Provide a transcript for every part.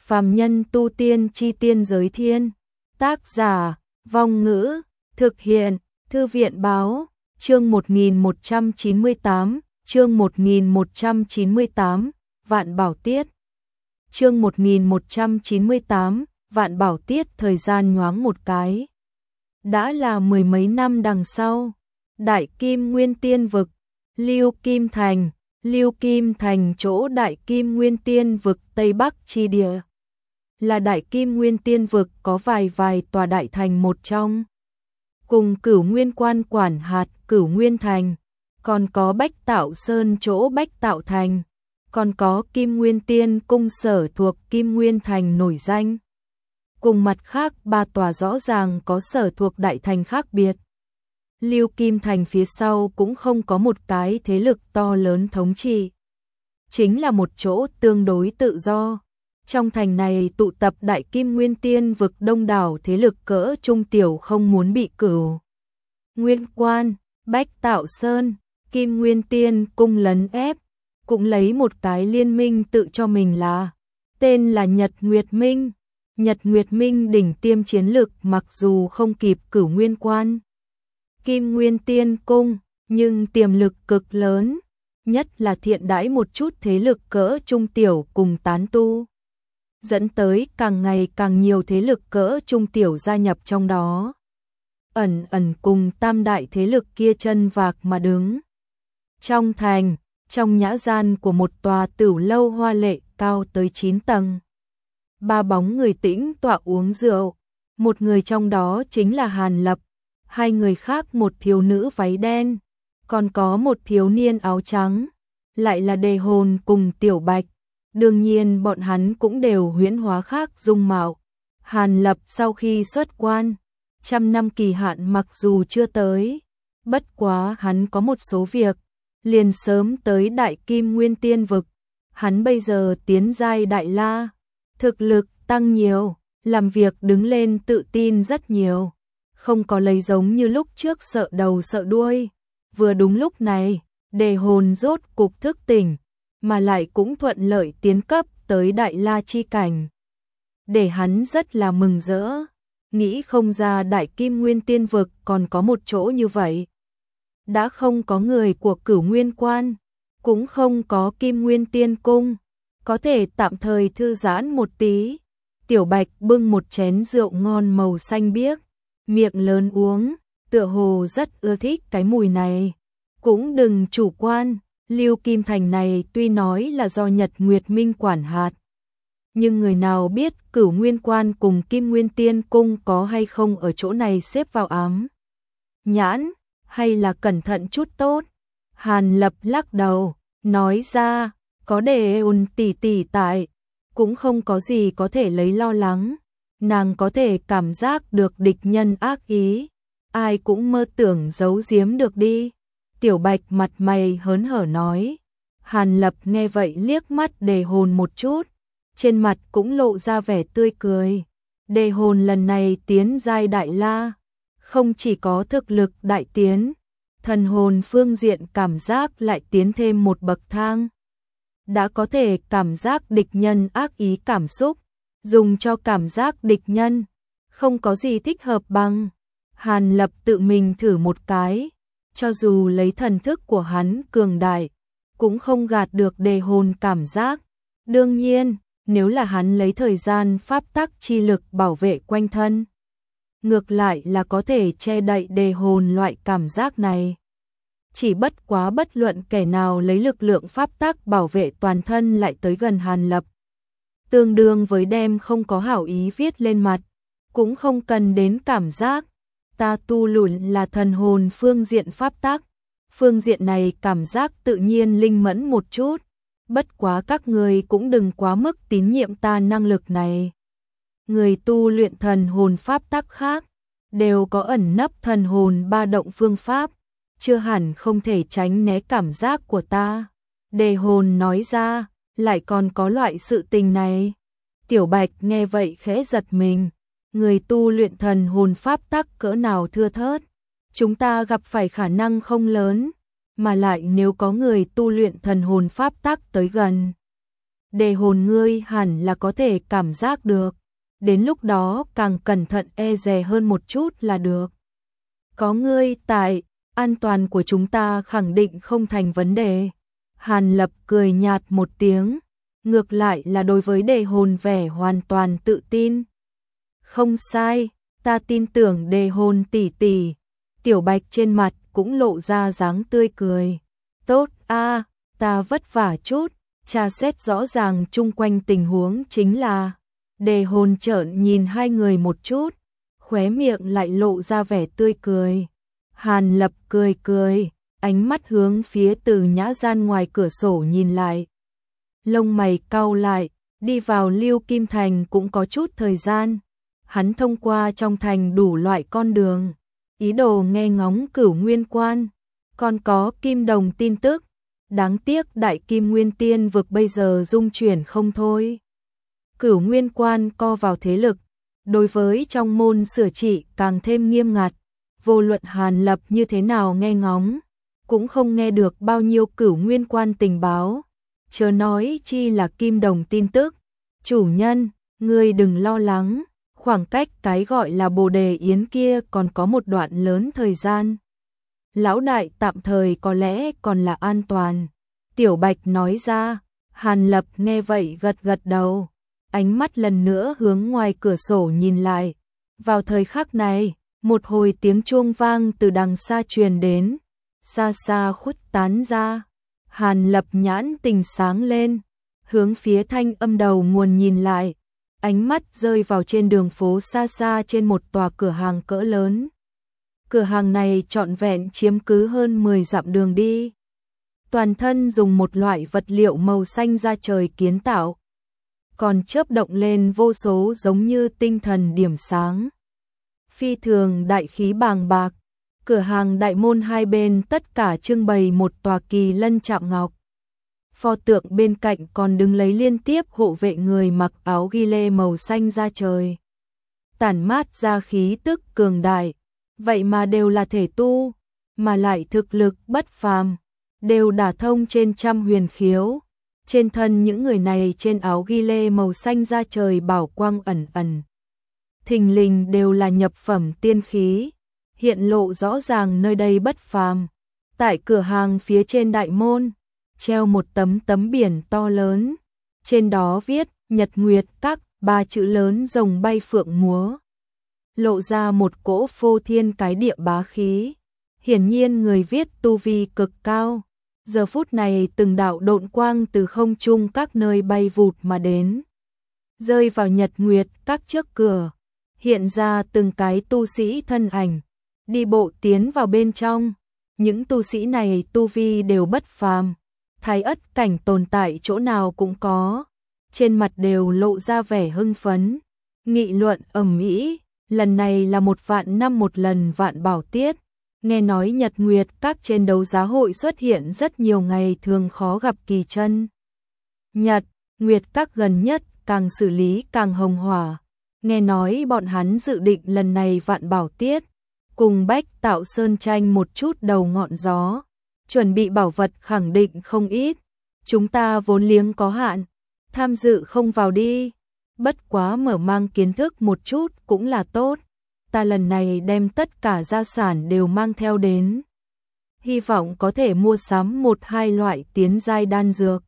Phàm nhân tu tiên chi tiên giới thiên. Tác giả, Vong Ngữ, thực hiện, Thư viện Báo, chương 1198, chương 1198, Vạn Bảo Tiết. Chương 1198, Vạn Bảo Tiết. Thời gian nhoáng một cái. Đã là mười mấy năm đằng sau. Đại Kim Nguyên Tiên Vực, Lưu Kim Thành. Lưu Kim Thành chỗ Đại Kim Nguyên Tiên Vực Tây Bắc chi địa. Là Đại Kim Nguyên Tiên Vực có vài tòa đại thành một trong. Cùng Cửu Nguyên Quan quản hạt Cửu Nguyên Thành. Còn có Bách Tạo Sơn chỗ Bách Tạo Thành. Còn có Kim Nguyên Tiên Cung sở thuộc Kim Nguyên Thành nổi danh. Cùng mặt khác ba tòa rõ ràng có sở thuộc đại thành khác biệt. Lưu Kim Thành phía sau cũng không có một cái thế lực to lớn thống trị. Chính là một chỗ tương đối tự do. Trong thành này tụ tập Đại Kim Nguyên Tiên Vực đông đảo thế lực cỡ trung tiểu không muốn bị Cửu Nguyên Quan, Bách Tạo Sơn, Kim Nguyên Tiên Cung lấn ép. Cũng lấy một cái liên minh tự cho mình là tên là Nhật Nguyệt Minh. Nhật Nguyệt Minh đỉnh tiêm chiến lực mặc dù không kịp Cửu Nguyên Quan, Kim Nguyên Tiên Cung, nhưng tiềm lực cực lớn, nhất là thiện đãi một chút thế lực cỡ trung tiểu cùng tán tu, dẫn tới càng ngày càng nhiều thế lực cỡ trung tiểu gia nhập trong đó. Ẩn cùng tam đại thế lực kia chân vạc mà đứng. Trong thành, trong nhã gian của một tòa tửu lâu hoa lệ cao tới 9 tầng. Ba bóng người tĩnh tọa uống rượu, một người trong đó chính là Hàn Lập, hai người khác một thiếu nữ váy đen, còn có một thiếu niên áo trắng, lại là Đề Hồn cùng Tiểu Bạch. Đương nhiên bọn hắn cũng đều huyễn hóa khác dung mạo. Hàn Lập sau khi xuất quan, 100 năm kỳ hạn mặc dù chưa tới, bất quá hắn có một số việc, liền sớm tới Đại Kim Nguyên Tiên Vực. Hắn bây giờ tiến giai Đại La, thực lực tăng nhiều, làm việc đứng lên tự tin rất nhiều, không có lấy giống như lúc trước sợ đầu sợ đuôi. Vừa đúng lúc này, Đề Hồn rốt cục thức tỉnh, mà lại cũng thuận lợi tiến cấp tới Đại La chi cảnh. Để hắn rất là mừng rỡ, nghĩ không ra Đại Kim Nguyên Tiên Vực còn có một chỗ như vậy. Đã không có người của Cửu Nguyên Quan, cũng không có Kim Nguyên Tiên Cung, có thể tạm thời thư giãn một tí. Tiểu Bạch bưng một chén rượu ngon màu xanh biếc, miệng lớn uống, tựa hồ rất ưa thích cái mùi này. Cũng đừng chủ quan, Lưu Kim Thành này tuy nói là do Nhật Nguyệt Minh quản hạt, nhưng người nào biết Cửu Nguyên Quan cùng Kim Nguyên Tiên Cung có hay không ở chỗ này xếp vào ám nhãn, hay là cẩn thận chút tốt. Hàn Lập lắc đầu, nói ra, có Đề Hồn tỷ tỷ tại, cũng không có gì có thể lấy lo lắng. Nàng có thể cảm giác được địch nhân ác ý, ai cũng mơ tưởng giấu giếm được đi. Tiểu Bạch mặt mày hớn hở nói. Hàn Lập nghe vậy liếc mắt Đề Hồn một chút, trên mặt cũng lộ ra vẻ tươi cười. Đề Hồn lần này tiến giai Đại La, không chỉ có thực lực đại tiến, thần hồn phương diện cảm giác lại tiến thêm một bậc thang. Đã có thể cảm giác địch nhân ác ý cảm xúc, dùng cho cảm giác địch nhân, không có gì thích hợp bằng. Hàn Lập tự mình thử một cái, cho dù lấy thần thức của hắn cường đại, cũng không gạt được Đề Hồn cảm giác. Đương nhiên, nếu là hắn lấy thời gian pháp tắc chi lực bảo vệ quanh thân, ngược lại là có thể che đậy Đề Hồn loại cảm giác này. Chỉ bất quá bất luận kẻ nào lấy lực lượng pháp tắc bảo vệ toàn thân lại tới gần Hàn Lập, tương đương với đem không có hảo ý viết lên mặt, cũng không cần đến cảm giác. Ta tu luyện là thần hồn phương diện pháp tắc, phương diện này cảm giác tự nhiên linh mẫn một chút, bất quá các người cũng đừng quá mức tín nhiệm ta năng lực này. Người tu luyện thần hồn pháp tắc khác, đều có ẩn nấp thần hồn ba động phương pháp, chưa hẳn không thể tránh né cảm giác của ta. Đề Hồn nói ra, lại còn có loại sự tình này. Tiểu Bạch nghe vậy khẽ giật mình, người tu luyện thần hồn pháp tắc cỡ nào thưa thớt, chúng ta gặp phải khả năng không lớn, mà lại nếu có người tu luyện thần hồn pháp tắc tới gần, đề hồn ngươi hẳn là có thể cảm giác được, đến lúc đó càng cẩn thận e dè hơn một chút là được. Có ngươi tại, an toàn của chúng ta khẳng định không thành vấn đề. Hàn Lập cười nhạt một tiếng, ngược lại là đối với đề hồn vẻ hoàn toàn tự tin. Không sai, ta tin tưởng đề hồn tỷ tỷ. Tiểu Bạch trên mặt cũng lộ ra dáng tươi cười. Tốt a, ta vất vả chút, tra xét rõ ràng chung quanh tình huống chính là. Đề hồn trợn nhìn hai người một chút, khóe miệng lại lộ ra vẻ tươi cười. Hàn Lập cười cười, ánh mắt hướng phía Từ Nhã gian ngoài cửa sổ nhìn lại. Lông mày cau lại, đi vào Lưu Kim Thành cũng có chút thời gian. Hắn thông qua trong thành đủ loại con đường, ý đồ nghe ngóng Cửu Nguyên Quan, còn có Kim Đồng tin tức. Đáng tiếc Đại Kim Nguyên Tiên vực bây giờ dung chuyển không thôi. Cửu Nguyên Quan co vào thế lực, đối với trong môn sửa trị càng thêm nghiêm ngặt. Vô luận Hàn Lập như thế nào nghe ngóng, cũng không nghe được bao nhiêu Cửu Nguyên Quan tình báo, chớ nói chi là Kim Đồng tin tức. Chủ nhân, ngươi đừng lo lắng, khoảng cách cái gọi là Bồ Đề Yến kia còn có một đoạn lớn thời gian. Lão đại tạm thời có lẽ còn là an toàn. Tiểu Bạch nói ra. Hàn Lập nghe vậy gật gật đầu, ánh mắt lần nữa hướng ngoài cửa sổ nhìn lại. Vào thời khắc này, một hồi tiếng chuông vang từ đằng xa truyền đến, xa xa khuếch tán ra. Hàn Lập nhãn tình sáng lên, hướng phía thanh âm đầu nguồn nhìn lại, ánh mắt rơi vào trên đường phố xa xa trên một tòa cửa hàng cỡ lớn. Cửa hàng này trọn vẹn chiếm cứ hơn 10 dặm đường đi. Toàn thân dùng một loại vật liệu màu xanh da trời kiến tạo, còn chớp động lên vô số giống như tinh thần điểm sáng. Phi thường đại khí bàng bạc, cửa hàng đại môn hai bên tất cả trưng bày một tòa kỳ lân chạm ngọc. Pho tượng bên cạnh còn đứng lấy liên tiếp hộ vệ người mặc áo ghi lê màu xanh da trời. Tản mát ra khí tức cường đại, vậy mà đều là thể tu, mà lại thực lực bất phàm, đều đả thông trên trăm huyền khiếu. Trên thân những người này trên áo ghi lê màu xanh da trời bảo quang ẩn ẩn. Thình lình đều là nhập phẩm tiên khí, hiện lộ rõ ràng nơi đây bất phàm. Tại cửa hàng phía trên đại môn, treo một tấm biển to lớn, trên đó viết Nhật Nguyệt Các, 3 chữ lớn rồng bay phượng múa, lộ ra một cỗ phô thiên cái địa bá khí. Hiển nhiên người viết tu vi cực cao. Giờ phút này từng đạo độn quang từ không trung các nơi bay vụt mà đến, rơi vào Nhật Nguyệt Các trước cửa, hiện ra từng cái tu sĩ thân ảnh, đi bộ tiến vào bên trong. Những tu sĩ này tu vi đều bất phàm, thái ất cảnh tồn tại chỗ nào cũng có, trên mặt đều lộ ra vẻ hưng phấn, nghị luận ầm ĩ. Lần này là 1 vạn năm một lần vạn bảo tiết, nghe nói Nhật Nguyệt Các trên đấu giá hội xuất hiện rất nhiều ngày thường khó gặp kỳ chân. Nhật Nguyệt Các gần nhất càng xử lý càng hồng hỏa, nghe nói bọn hắn dự định lần này vạn bảo tiết cùng Bách Tạo Sơn tranh một chút đầu ngọn gió, chuẩn bị bảo vật khẳng định không ít. Chúng ta vốn liếng có hạn, tham dự không vào đi, bất quá mở mang kiến thức một chút cũng là tốt. Ta lần này đem tất cả gia sản đều mang theo đến, hy vọng có thể mua sắm 1-2 loại tiến giai đan dược,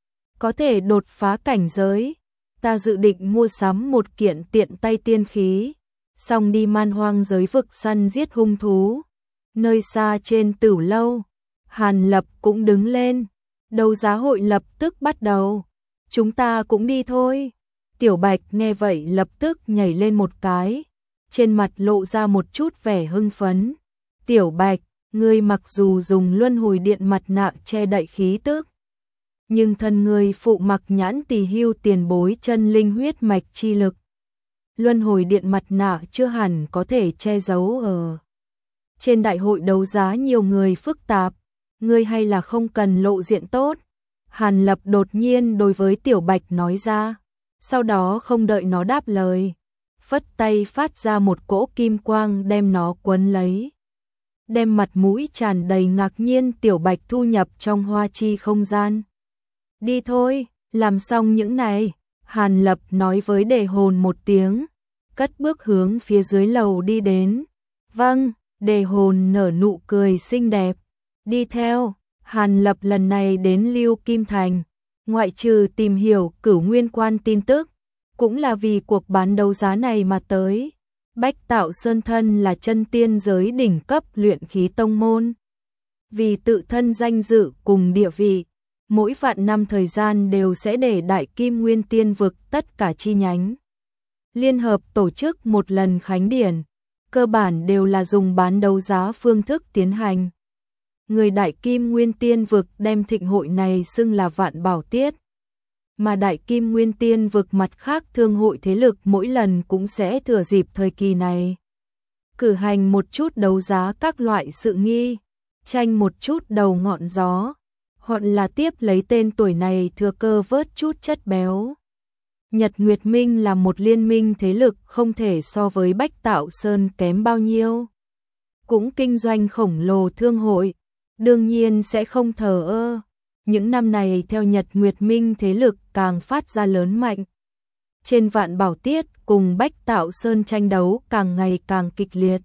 có thể đột phá cảnh giới. Ta dự định mua sắm 1 kiện tiện tay tiên khí, xong đi man hoang giới vực săn giết hung thú. Nơi xa trên Tửu lâu, Hàn Lập cũng đứng lên, đấu giá hội lập tức bắt đầu, chúng ta cũng đi thôi. Tiểu Bạch nghe vậy lập tức nhảy lên một cái, trên mặt lộ ra một chút vẻ hưng phấn. Tiểu Bạch, ngươi mặc dù dùng luân hồi điện mặt nạ che đậy khí tức, nhưng thân ngươi phụ mặc nhãn tỳ hưu tiền bối chân linh huyết mạch chi lực. Luân hồi điện mặt nạ chưa hẳn có thể che giấu ở. Trên đại hội đấu giá nhiều người phức tạp, ngươi hay là không cần lộ diện tốt. Hàn Lập đột nhiên đối với Tiểu Bạch nói ra, sau đó không đợi nó đáp lời, phất tay phát ra một cỗ kim quang đem nó quấn lấy. Đem mặt mũi tràn đầy ngạc nhiên Tiểu Bạch thu nhập trong hoa chi không gian. Đi thôi, Làm xong những này, Hàn Lập nói với Đề Hồn một tiếng, cất bước hướng phía dưới lầu đi đến. Vâng, Đề Hồn nở nụ cười xinh đẹp, đi theo. Hàn Lập lần này đến Lưu Kim Thành, ngoại trừ tìm hiểu Cửu Nguyên Quan tin tức, cũng là vì cuộc bán đấu giá này mà tới. Bách Tạo Sơn thân là chân tiên giới đỉnh cấp luyện khí tông môn. Vì tự thân danh dự cùng địa vị, mỗi vạn năm thời gian đều sẽ để Đại Kim Nguyên Tiên vực tất cả chi nhánh liên hợp tổ chức một lần khánh điển, cơ bản đều là dùng bán đấu giá phương thức tiến hành. Người Đại Kim Nguyên Tiên vực đem thịnh hội này xưng là Vạn Bảo Tiết, mà Đại Kim Nguyên Tiên vực mặt khác thương hội thế lực mỗi lần cũng sẽ thừa dịp thời kỳ này cử hành một chút đấu giá các loại sự nghi, tranh một chút đầu ngọn gió, hoặc là tiếp lấy tên tuổi này thừa cơ vớt chút chất béo. Nhật Nguyệt Minh là một liên minh thế lực không thể so với Bách Tạo Sơn kém bao nhiêu. Cũng kinh doanh khổng lồ thương hội, đương nhiên sẽ không thờ ơ. Những năm này theo Nhật Nguyệt Minh thế lực càng phát ra lớn mạnh. Trên Vạn Bảo Tiết cùng Bách Tạo Sơn tranh đấu càng ngày càng kịch liệt.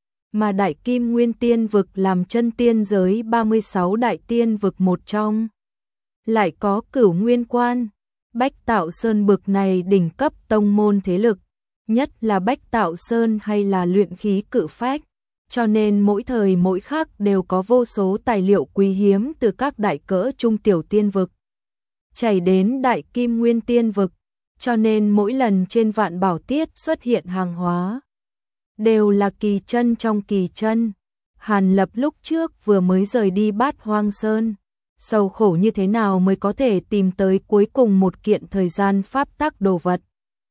Mà Đại Kim Nguyên Tiên vực làm chân tiên giới 36 đại tiên vực một trong. Lại có Cửu Nguyên Quan, Bách Tạo Sơn bực này đỉnh cấp tông môn thế lực, nhất là Bách Tạo Sơn hay là luyện khí cự phách, cho nên mỗi thời mỗi khắc đều có vô số tài liệu quý hiếm từ các đại cỡ trung tiểu tiên vực chảy đến Đại Kim Nguyên Tiên vực, cho nên mỗi lần trên Vạn Bảo Tiết xuất hiện hàng hóa đều là kỳ chân trong kỳ chân. Hàn Lập lúc trước vừa mới rời đi Bát Hoang Sơn, sầu khổ như thế nào mới có thể tìm tới cuối cùng một kiện thời gian pháp tắc đồ vật.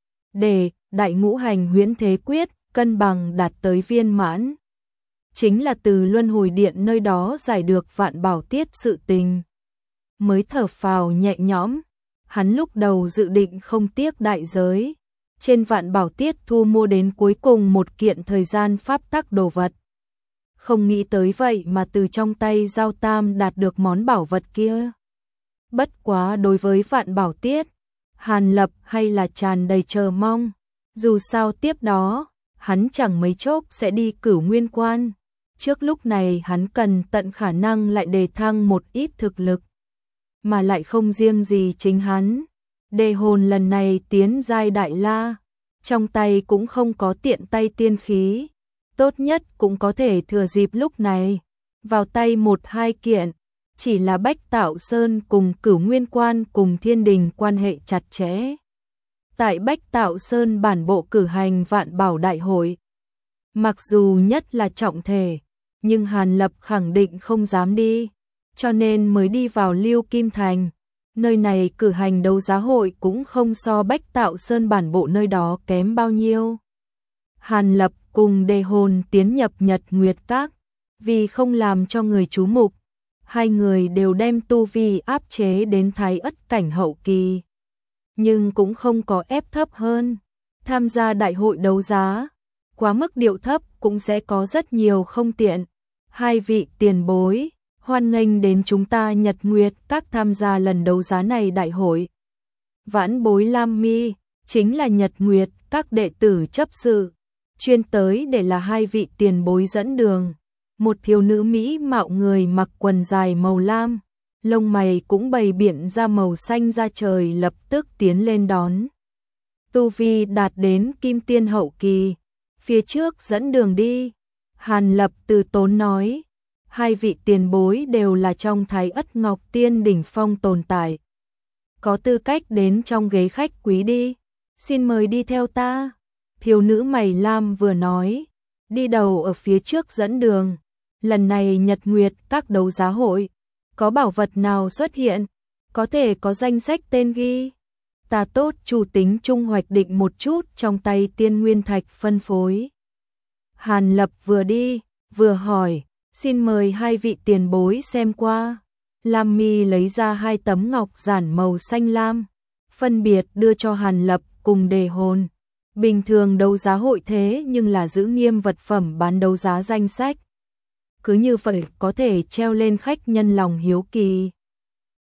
Để Đại Ngũ Hành Huyễn Thế Quyết cân bằng đạt tới viên mãn, chính là từ Luân Hồi Điện nơi đó giải được Vạn Bảo Tiết sự tình. Mới thở phào nhẹ nhõm, hắn lúc đầu dự định không tiếc đại giới, trên Vạn Bảo Tiết thu mua đến cuối cùng một kiện thời gian pháp tắc đồ vật. Không nghĩ tới vậy mà từ trong tay Giao Tam đạt được món bảo vật kia. Bất quá đối với Vạn Bảo Tiết, Hàn Lập hay là tràn đầy chờ mong. Dù sao tiếp đó, hắn chẳng mấy chốc sẽ đi Cửu Nguyên Quan. Trước lúc này hắn cần tận khả năng lại đề thăng một ít thực lực. Mà lại không riêng gì chính hắn. Đề Hồn lần này tiến giai đại la, trong tay cũng không có tiện tay tiên khí. Tốt nhất cũng có thể thừa dịp lúc này, vào tay một hai kiện, chỉ là Bách Tạo Sơn cùng Cửu Nguyên Quan cùng Thiên Đình quan hệ chặt chẽ. Tại Bách Tạo Sơn bản bộ cử hành Vạn Bảo Đại hội. Mặc dù nhất là trọng thể, nhưng Hàn Lập khẳng định không dám đi, cho nên mới đi vào Lưu Kim Thành. Nơi này cử hành đấu giá hội cũng không so Bách Tạo Sơn bản bộ nơi đó kém bao nhiêu. Hàn Lập cùng Đề Hồn tiến nhập Nhật Nguyệt Các, vì không làm cho người chú mục, hai người đều đem tu vi áp chế đến Thái Ất cảnh hậu kỳ, nhưng cũng không có ép thấp hơn. Tham gia đại hội đấu giá, quá mức điệu thấp cũng sẽ có rất nhiều không tiện. Hai vị tiền bối, hoan nghênh đến chúng ta Nhật Nguyệt Các tham gia lần đấu giá này đại hội. Vãn bối Lam Mi, chính là Nhật Nguyệt Các đệ tử chấp sự, chuyên tới để là hai vị tiền bối dẫn đường. Một thiếu nữ mỹ mạo người mặc quần dài màu lam, lông mày cũng bày biện ra màu xanh da trời lập tức tiến lên đón. Tu vi đạt đến Kim Tiên hậu kỳ, phía trước dẫn đường đi. Hàn Lập từ tốn nói, hai vị tiền bối đều là trong Thái Ất Ngọc Tiên đỉnh phong tồn tại, có tư cách đến trong ghế khách quý đi, xin mời đi theo ta. Thiếu nữ mày lam vừa nói, đi đầu ở phía trước dẫn đường. Lần này Nhật Nguyệt Các đấu giá hội, có bảo vật nào xuất hiện, có thể có danh sách tên ghi. Ta tốt chủ tính trung hoạch định một chút trong tay tiên nguyên thạch phân phối. Hàn Lập vừa đi, vừa hỏi, xin mời hai vị tiền bối xem qua. Lam Mi lấy ra hai tấm ngọc giản màu xanh lam, phân biệt đưa cho Hàn Lập cùng Đề Hồn. Bình thường đấu giá hội thế nhưng là giữ nghiêm vật phẩm bán đấu giá danh sách. Cứ như vậy có thể treo lên khách nhân lòng hiếu kỳ.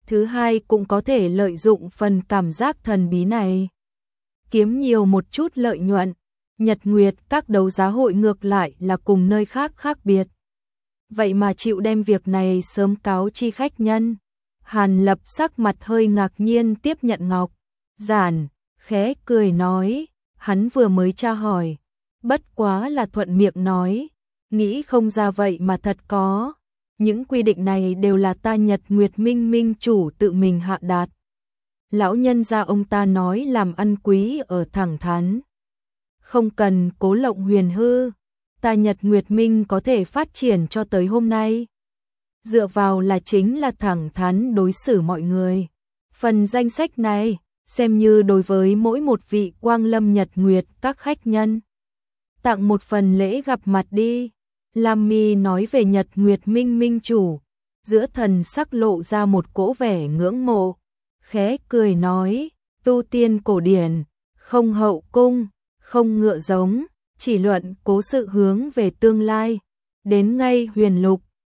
thứ hai cũng có thể lợi dụng phần cảm giác thần bí này, kiếm nhiều một chút lợi nhuận. Nhật Nguyệt các đấu giá hội ngược lại là cùng nơi khác khác biệt. Vậy mà chịu đem việc này sớm cáo chi khách nhân. Hàn Lập sắc mặt hơi ngạc nhiên tiếp nhận ngọc giản, khẽ cười nói, hắn vừa mới tra hỏi, bất quá là thuận miệng nói, nghĩ không ra vậy mà thật có. Những quy định này đều là ta Nhật Nguyệt Minh Minh chủ tự mình hạ đạt. Lão nhân gia ông ta nói làm ăn quý ở thẳng thắn, không cần cố lộng huyền hư, ta Nhật Nguyệt Minh có thể phát triển cho tới hôm nay. Dựa vào là chính là thẳng thắn đối xử mọi người. Phần danh sách này, xem như đối với mỗi một vị quang lâm Nhật Nguyệt các khách nhân. Tặng một phần lễ gặp mặt đi. Lam Mi nói về Nhật Nguyệt Minh Minh chủ, giữa thần sắc lộ ra một cỗ vẻ ngưỡng mộ, khẽ cười nói, tu tiên cổ điển, không hậu cung, không ngựa giống, chỉ luận cố sự hướng về tương lai, đến ngay huyền lục,